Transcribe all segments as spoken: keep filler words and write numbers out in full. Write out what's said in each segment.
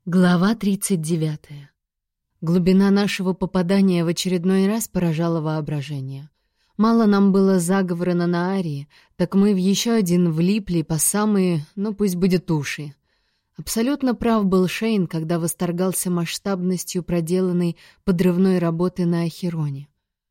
Глава тридцать девятая. Глубина нашего попадания в очередной раз поражала воображение. Мало нам было заговора на Наарии, так мы в еще один влипли по самые, ну пусть будет уши. Абсолютно прав был Шейн, когда восторгался масштабностью проделанной подрывной работы на Ахероне.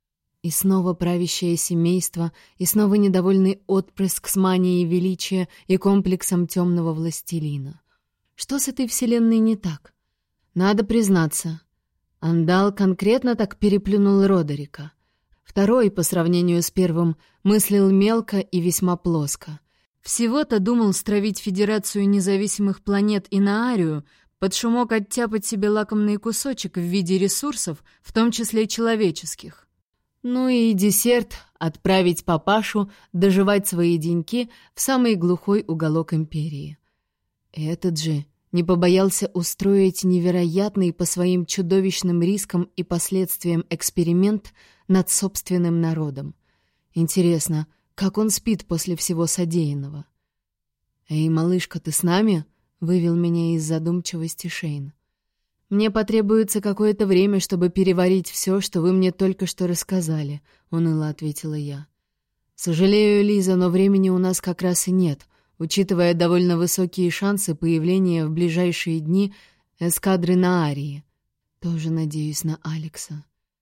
И снова правящее семейство, и снова недовольный отпрыск с манией величия и комплексом темного властелина. Что с этой вселенной не так? Надо признаться, Андал конкретно так переплюнул Родерика. Второй, по сравнению с первым, мыслил мелко и весьма плоско. Всего-то думал стравить Федерацию независимых планет и Наарию, под шумок оттяпать себе лакомный кусочек в виде ресурсов, в том числе человеческих. Ну и десерт — отправить папашу доживать свои деньки в самый глухой уголок империи. Этот же не побоялся устроить невероятный по своим чудовищным рискам и последствиям эксперимент над собственным народом. Интересно, как он спит после всего содеянного? «Эй, малышка, ты с нами?» — вывел меня из задумчивости Шейн. «Мне потребуется какое-то время, чтобы переварить все, что вы мне только что рассказали», — уныло ответила я. «Сожалею, Лиза, но времени у нас как раз и нет», учитывая довольно высокие шансы появления в ближайшие дни эскадры Наарии. Тоже надеюсь на Алекса.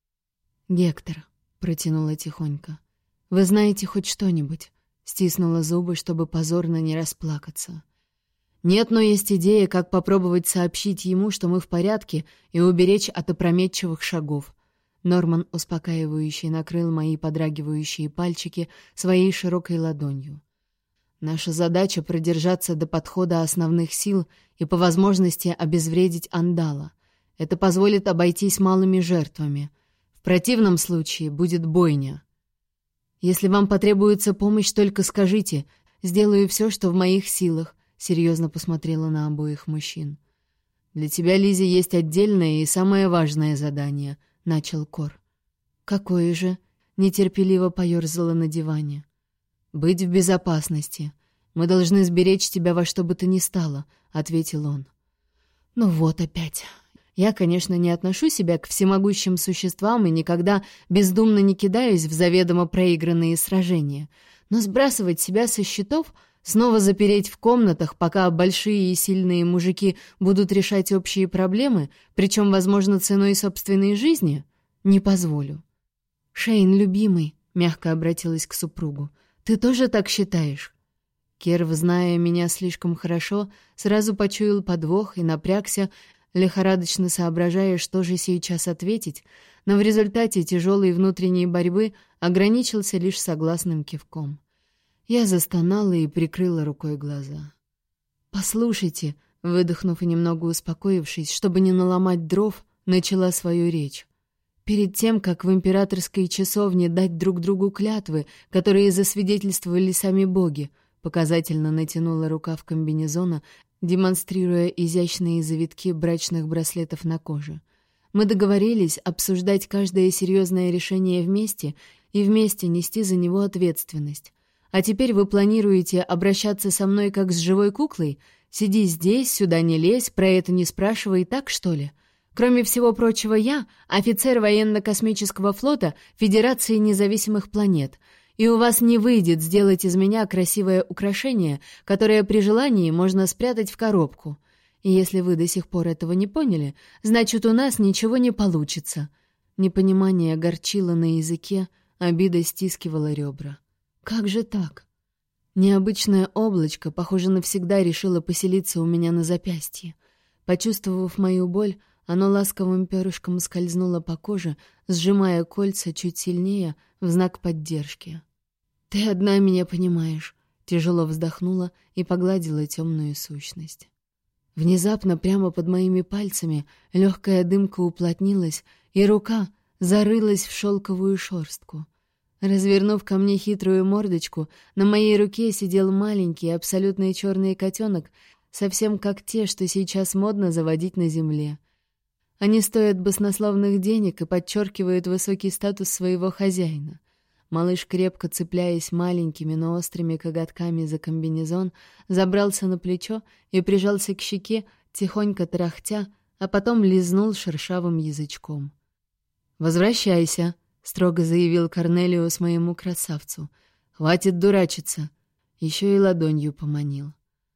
«Гектор», — протянула тихонько, — «вы знаете хоть что-нибудь?» — стиснула зубы, чтобы позорно не расплакаться. «Нет, но есть идея, как попробовать сообщить ему, что мы в порядке, и уберечь от опрометчивых шагов». Норман успокаивающе накрыл мои подрагивающие пальчики своей широкой ладонью. Наша задача — продержаться до подхода основных сил и по возможности обезвредить Андала. Это позволит обойтись малыми жертвами. В противном случае будет бойня. Если вам потребуется помощь, только скажите. Сделаю все, что в моих силах, — серьезно посмотрела на обоих мужчин. Для тебя, Лизе, есть отдельное и самое важное задание, — начал Кор. Какое же? — нетерпеливо поерзала на диване. «Быть в безопасности. Мы должны сберечь тебя во что бы то ни стало», — ответил он. «Ну вот опять. Я, конечно, не отношу себя к всемогущим существам и никогда бездумно не кидаюсь в заведомо проигранные сражения. Но сбрасывать себя со счетов, снова запереть в комнатах, пока большие и сильные мужики будут решать общие проблемы, причем, возможно, ценой собственной жизни, не позволю». «Шейн, любимый», — мягко обратилась к супругу, — «ты тоже так считаешь?» Керв, зная меня слишком хорошо, сразу почуял подвох и напрягся, лихорадочно соображая, что же сейчас ответить, но в результате тяжелой внутренней борьбы ограничился лишь согласным кивком. Я застонала и прикрыла рукой глаза. «Послушайте», — выдохнув и немного успокоившись, чтобы не наломать дров, начала свою речь. Перед тем, как в императорской часовне дать друг другу клятвы, которые засвидетельствовали сами боги, показательно натянула рукав комбинезона, демонстрируя изящные завитки брачных браслетов на коже. Мы договорились обсуждать каждое серьезное решение вместе и вместе нести за него ответственность. А теперь вы планируете обращаться со мной как с живой куклой? Сиди здесь, сюда не лезь, про это не спрашивай, так что ли? Кроме всего прочего, я — офицер военно-космического флота Федерации независимых планет, и у вас не выйдет сделать из меня красивое украшение, которое при желании можно спрятать в коробку. И если вы до сих пор этого не поняли, значит, у нас ничего не получится». Непонимание горчило на языке, обида стискивала ребра. «Как же так?» Необычное облачко, похоже, навсегда решило поселиться у меня на запястье. Почувствовав мою боль, оно ласковым перышком скользнуло по коже, сжимая кольца чуть сильнее в знак поддержки. «Ты одна меня понимаешь», — тяжело вздохнула и погладила темную сущность. Внезапно прямо под моими пальцами легкая дымка уплотнилась, и рука зарылась в шелковую шерстку. Развернув ко мне хитрую мордочку, на моей руке сидел маленький абсолютно черный котенок, совсем как те, что сейчас модно заводить на земле. Они стоят баснословных денег и подчеркивают высокий статус своего хозяина. Малыш, крепко цепляясь маленькими, но острыми коготками за комбинезон, забрался на плечо и прижался к щеке, тихонько тарахтя, а потом лизнул шершавым язычком. «Возвращайся», — строго заявил Корнелиус моему красавцу. «Хватит дурачиться». Еще и ладонью поманил.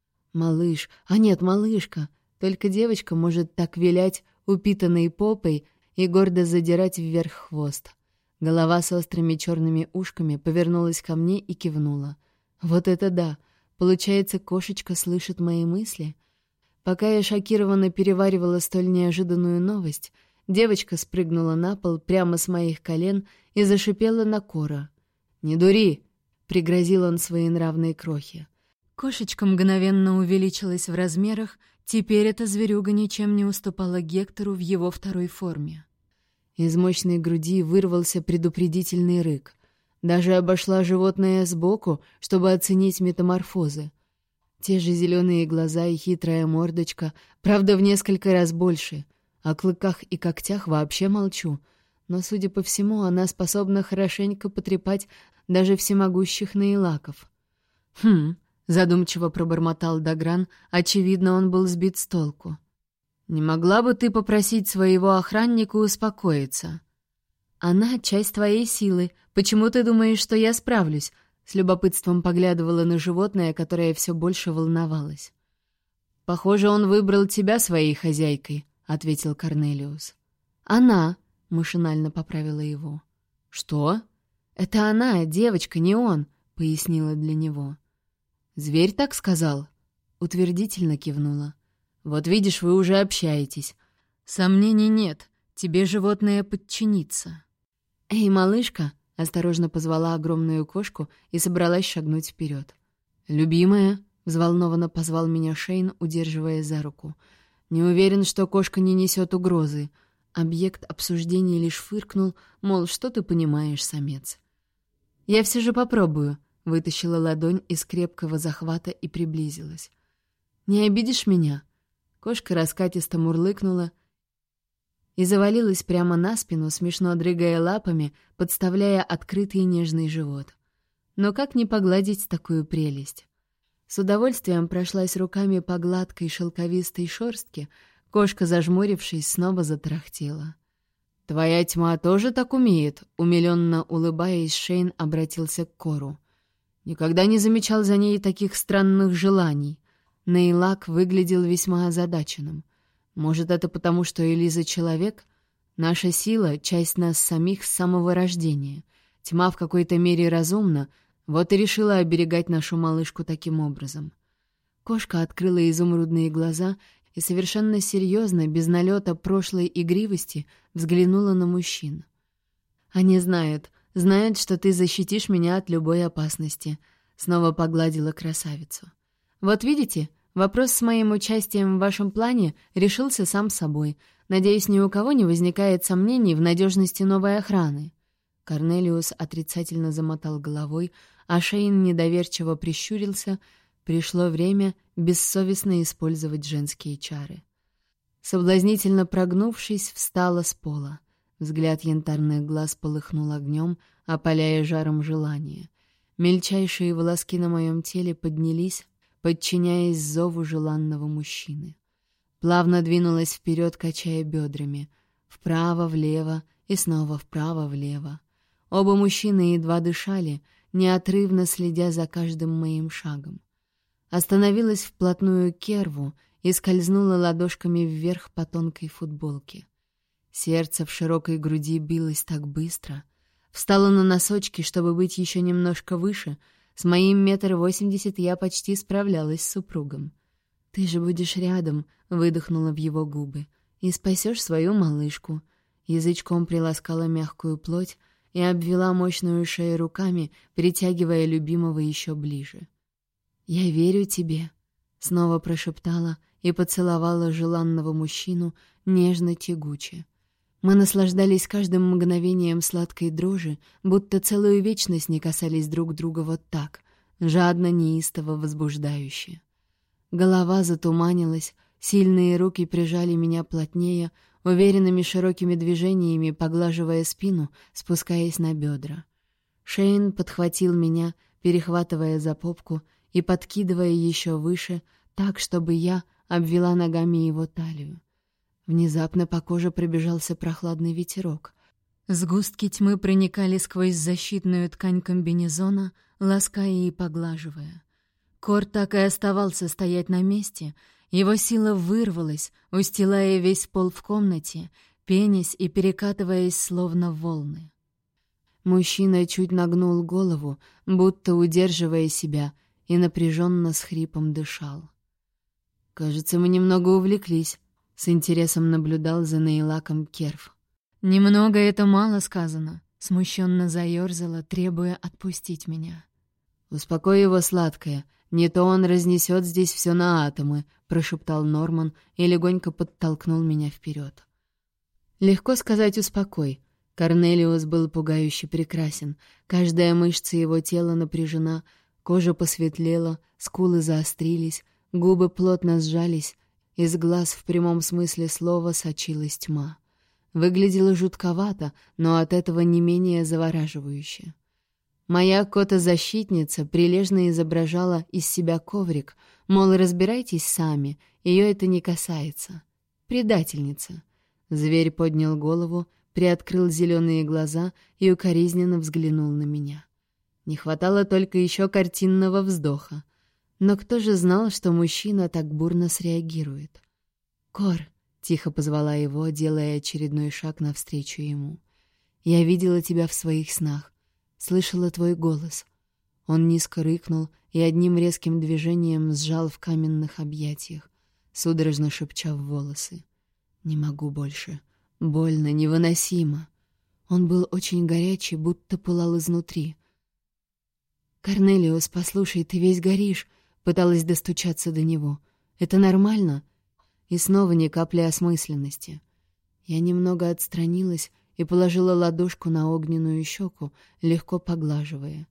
«Малыш, а нет, малышка, только девочка может так вилять упитанной попой и гордо задирать вверх хвост». Голова с острыми черными ушками повернулась ко мне и кивнула. «Вот это да! Получается, кошечка слышит мои мысли?» Пока я шокированно переваривала столь неожиданную новость, девочка спрыгнула на пол прямо с моих колен и зашипела на Кора. «Не дури!» — пригрозил он своенравной крохе. Кошечка мгновенно увеличилась в размерах, теперь эта зверюга ничем не уступала Гектору в его второй форме. Из мощной груди вырвался предупредительный рык. Даже обошла животное сбоку, чтобы оценить метаморфозы. Те же зеленые глаза и хитрая мордочка, правда, в несколько раз больше. О клыках и когтях вообще молчу. Но, судя по всему, она способна хорошенько потрепать даже всемогущих наилаков. «Хм», — задумчиво пробормотал Дагран, очевидно, он был сбит с толку. «Не могла бы ты попросить своего охранника успокоиться?» «Она — часть твоей силы. Почему ты думаешь, что я справлюсь?» С любопытством поглядывала на животное, которое все больше волновалось. «Похоже, он выбрал тебя своей хозяйкой», — ответил Корнелиус. «Она», — машинально поправила его. «Что?» «Это она, девочка, не он», — пояснила для него. «Зверь так сказал?» — утвердительно кивнула. «Вот видишь, вы уже общаетесь. Сомнений нет, тебе животное подчинится». «Эй, малышка!» — осторожно позвала огромную кошку и собралась шагнуть вперед. «Любимая!» — взволнованно позвал меня Шейн, удерживая за руку. «Не уверен, что кошка не несет угрозы». Объект обсуждения лишь фыркнул, мол, что ты понимаешь, самец. «Я все же попробую», — вытащила ладонь из крепкого захвата и приблизилась. «Не обидишь меня?» Кошка раскатисто мурлыкнула и завалилась прямо на спину, смешно дрыгая лапами, подставляя открытый нежный живот. Но как не погладить такую прелесть? С удовольствием прошлась руками по гладкой шелковистой шерстке, кошка, зажмурившись, снова затарахтела. «Твоя тьма тоже так умеет?» — умилённо улыбаясь, Шейн обратился к Кору. «Никогда не замечал за ней таких странных желаний». Нейлак выглядел весьма озадаченным. Может, это потому, что Элиза — человек? Наша сила — часть нас самих с самого рождения. Тьма в какой-то мере разумна, вот и решила оберегать нашу малышку таким образом. Кошка открыла изумрудные глаза и совершенно серьезно, без налета прошлой игривости, взглянула на мужчин. «Они знают, знают, что ты защитишь меня от любой опасности», — снова погладила красавицу. «Вот видите, вопрос с моим участием в вашем плане решился сам собой. Надеюсь, ни у кого не возникает сомнений в надежности новой охраны». Корнелиус отрицательно замотал головой, а Шейн недоверчиво прищурился. Пришло время бессовестно использовать женские чары. Соблазнительно прогнувшись, встала с пола. Взгляд янтарных глаз полыхнул огнем, опаляя жаром желания. Мельчайшие волоски на моем теле поднялись, подчиняясь зову желанного мужчины. Плавно двинулась вперед, качая бедрами. Вправо-влево и снова вправо-влево. Оба мужчины едва дышали, неотрывно следя за каждым моим шагом. Остановилась вплотную к Керву и скользнула ладошками вверх по тонкой футболке. Сердце в широкой груди билось так быстро. Встала на носочки, чтобы быть еще немножко выше. С моим метр восемьдесят я почти справлялась с супругом. «Ты же будешь рядом», — выдохнула в его губы, — «и спасешь свою малышку». Язычком приласкала мягкую плоть и обвела мощную шею руками, притягивая любимого еще ближе. «Я верю тебе», — снова прошептала и поцеловала желанного мужчину нежно-тягуче. Мы наслаждались каждым мгновением сладкой дрожи, будто целую вечность не касались друг друга вот так, жадно, неистово, возбуждающе. Голова затуманилась, сильные руки прижали меня плотнее, уверенными широкими движениями поглаживая спину, спускаясь на бедра. Шейн подхватил меня, перехватывая за попку и подкидывая еще выше, так, чтобы я, обвела ногами его талию. Внезапно по коже пробежался прохладный ветерок. Сгустки тьмы проникали сквозь защитную ткань комбинезона, лаская и поглаживая. Кор так и оставался стоять на месте, его сила вырвалась, устилая весь пол в комнате, пенясь и перекатываясь словно волны. Мужчина чуть нагнул голову, будто удерживая себя, и напряженно с хрипом дышал. «Кажется, мы немного увлеклись», — с интересом наблюдал за Нейлаком Керф. «Немного — это мало сказано», — смущенно заёрзала, требуя отпустить меня. «Успокой его, сладкое, не то он разнесет здесь все на атомы», — прошептал Норман и легонько подтолкнул меня вперед. Легко сказать «успокой». Корнелиус был пугающе прекрасен, каждая мышца его тела напряжена, кожа посветлела, скулы заострились, губы плотно сжались, из глаз в прямом смысле слова сочилась тьма. Выглядело жутковато, но от этого не менее завораживающе. Моя кота-защитница прилежно изображала из себя коврик, мол, разбирайтесь сами, ее это не касается. Предательница. Зверь поднял голову, приоткрыл зеленые глаза и укоризненно взглянул на меня. Не хватало только еще картинного вздоха. Но кто же знал, что мужчина так бурно среагирует? «Кор», — тихо позвала его, делая очередной шаг навстречу ему. «Я видела тебя в своих снах, слышала твой голос». Он низко рыкнул и одним резким движением сжал в каменных объятиях, судорожно шепча в волосы. «Не могу больше. Больно, невыносимо». Он был очень горячий, будто пылал изнутри. «Корнелиус, послушай, ты весь горишь», — пыталась достучаться до него. «Это нормально?» И снова ни капли осмысленности. Я немного отстранилась и положила ладошку на огненную щеку, легко поглаживая.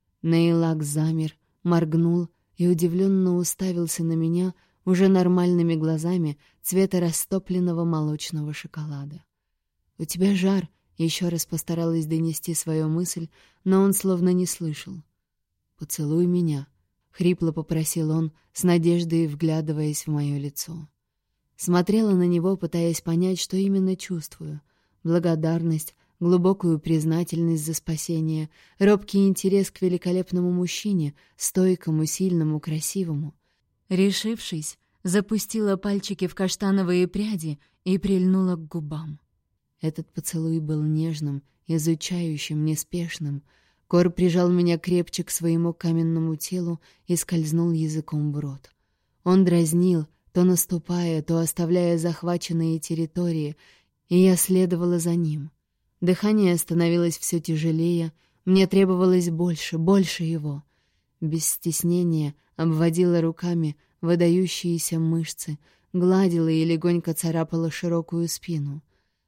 Нейлак замер, моргнул и удивленно уставился на меня уже нормальными глазами цвета растопленного молочного шоколада. «У тебя жар», — еще раз постаралась донести свою мысль, но он словно не слышал. «Поцелуй меня», — хрипло попросил он, с надеждой вглядываясь в мое лицо. Смотрела на него, пытаясь понять, что именно чувствую. Благодарность, глубокую признательность за спасение, робкий интерес к великолепному мужчине, стойкому, сильному, красивому. Решившись, запустила пальчики в каштановые пряди и прильнула к губам. Этот поцелуй был нежным, изучающим, неспешным. Кор прижал меня крепче к своему каменному телу и скользнул языком в рот. Он дразнил, то наступая, то оставляя захваченные территории, и я следовала за ним. Дыхание становилось все тяжелее, мне требовалось больше, больше его. Без стеснения обводила руками выдающиеся мышцы, гладила и легонько царапала широкую спину.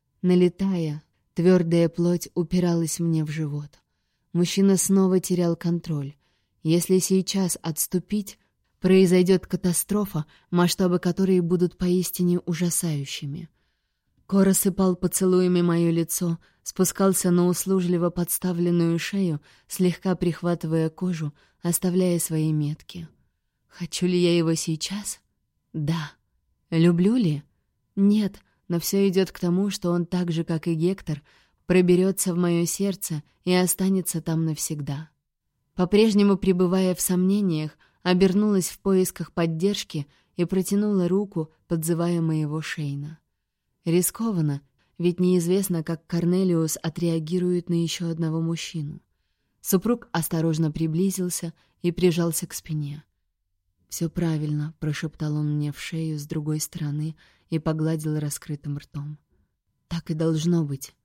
Налетая, твердая плоть упиралась мне в живот. Мужчина снова терял контроль. Если сейчас отступить, произойдет катастрофа, масштабы которой будут поистине ужасающими. Кор осыпал поцелуями мое лицо, спускался на услужливо подставленную шею, слегка прихватывая кожу, оставляя свои метки. Хочу ли я его сейчас? Да. Люблю ли? Нет, но все идет к тому, что он так же, как и Гектор, проберется в мое сердце и останется там навсегда. По-прежнему пребывая в сомнениях, обернулась в поисках поддержки и протянула руку, подзывая моего Шейна. Рискованно, ведь неизвестно, как Корнелиус отреагирует на еще одного мужчину. Супруг осторожно приблизился и прижался к спине. «Все правильно», — прошептал он мне в шею с другой стороны и погладил раскрытым ртом. «Так и должно быть.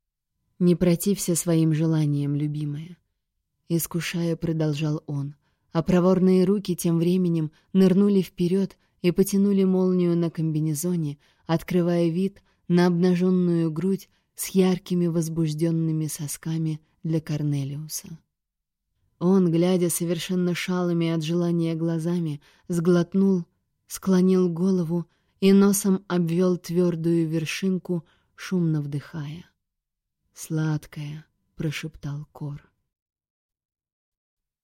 Не протився своим желаниям, любимая». Искушая, продолжал он, а проворные руки тем временем нырнули вперед и потянули молнию на комбинезоне, открывая вид на обнаженную грудь с яркими возбужденными сосками для Корнелиуса. Он, глядя совершенно шалыми от желания глазами, сглотнул, склонил голову и носом обвел твердую вершинку, шумно вдыхая. «Сладкая», — прошептал Кор.